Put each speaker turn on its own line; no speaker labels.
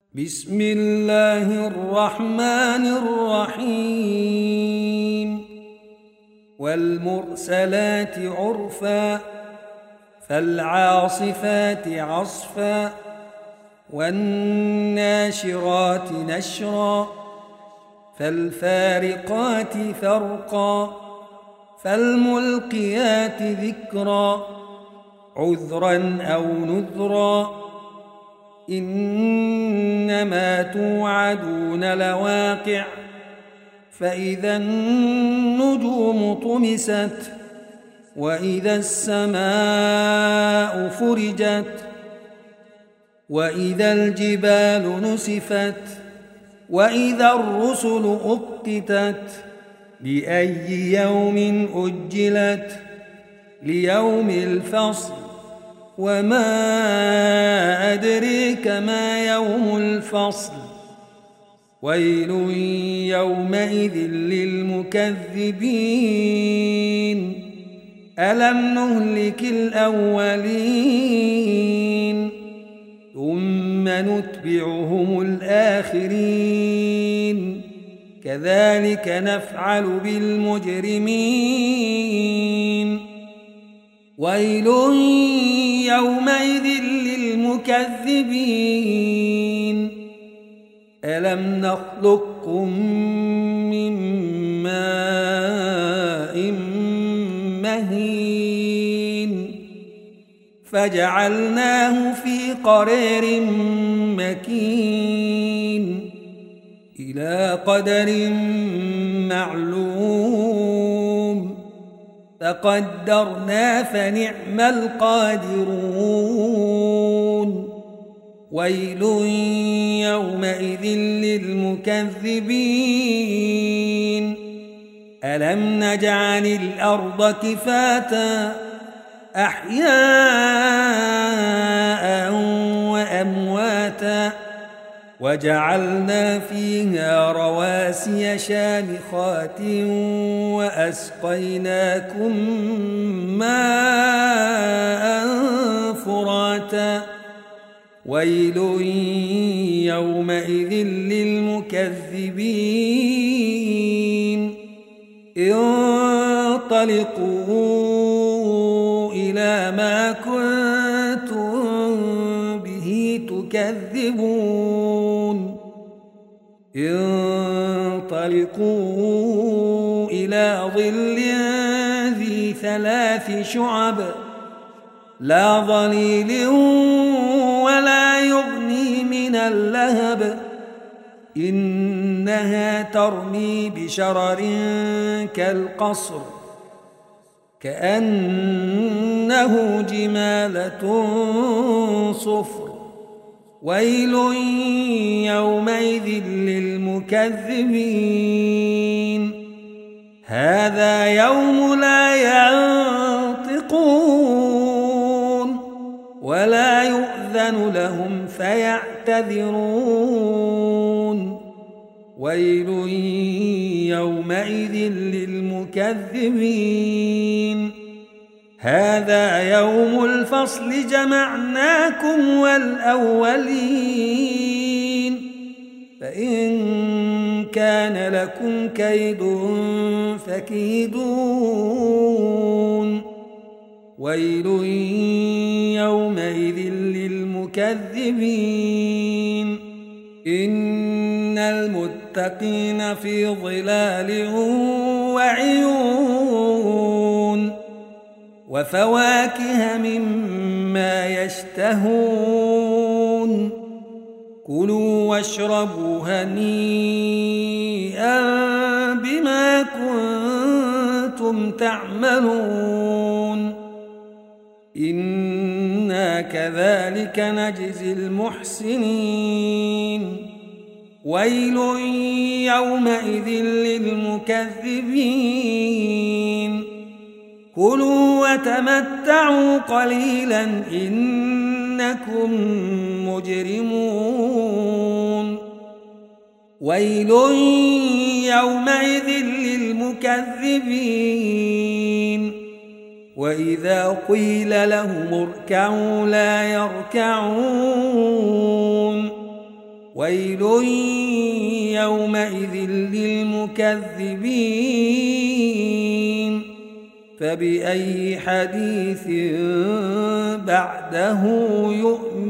بسم الله الرحمن الرحيم والمرسلات عرفا فالعاصفات عصفا والناشرات نشرا فالفارقات فرقا فالملقيات ذكرا عذرا أو نذرا إنما توعدون لواقع فإذا النجوم طمست وإذا السماء فرجت وإذا الجبال نسفت وإذا الرسل أقتت لأي يوم أجلت ليوم الفصل وما أدريك ما يوم الفصل ويل يومئذ للمكذبين ألم نهلك الأولين ثم نتبعهم الآخرين كذلك نفعل بالمجرمين ويل يومئذ للمكذبين ألم نخلقكم من ماء مهين فجعلناه في قرار مكين إلى قدر معلوم فقدرنا فنعم القادرون ويل يومئذ للمكذبين ألم نجعل الأرض كفاتا أحياء وأمواتا وجعلنا فيها رواسي شامخات وأسقيناكم ماء فراتا ويل يومئذ للمكذبين انطلقوا إلى ما كنتم به تكذبون انطلقوا إلى ظل ذي 3 شعب لا ظليل ولا يغني من اللهب إنها ترمي بشرر كالقصر كأنه جمالة صفر ويل يومئذ للمكذبين هذا يوم لا ينطقون ولا يؤذن لهم فيعتذرون ويل يومئذ للمكذبين هذا يوم الفصل جمعناكم والأولين فإن كان لكم كيد فكيدون ويل يومئذ للمكذبين إن المتقين في ظلال وعيون وفواكه مما يشتهون كلوا واشربوا هنيئا بما كنتم تعملون إنا كذلك نجزي المحسنين ويل يومئذ للمكذبين كلوا وتمتعوا قليلا إنكم مجرمون ويل يومئذ للمكذبين وإذا قيل لهم اركعوا لا يركعون ويل يومئذ للمكذبين فبأي حديث بعده يؤمنون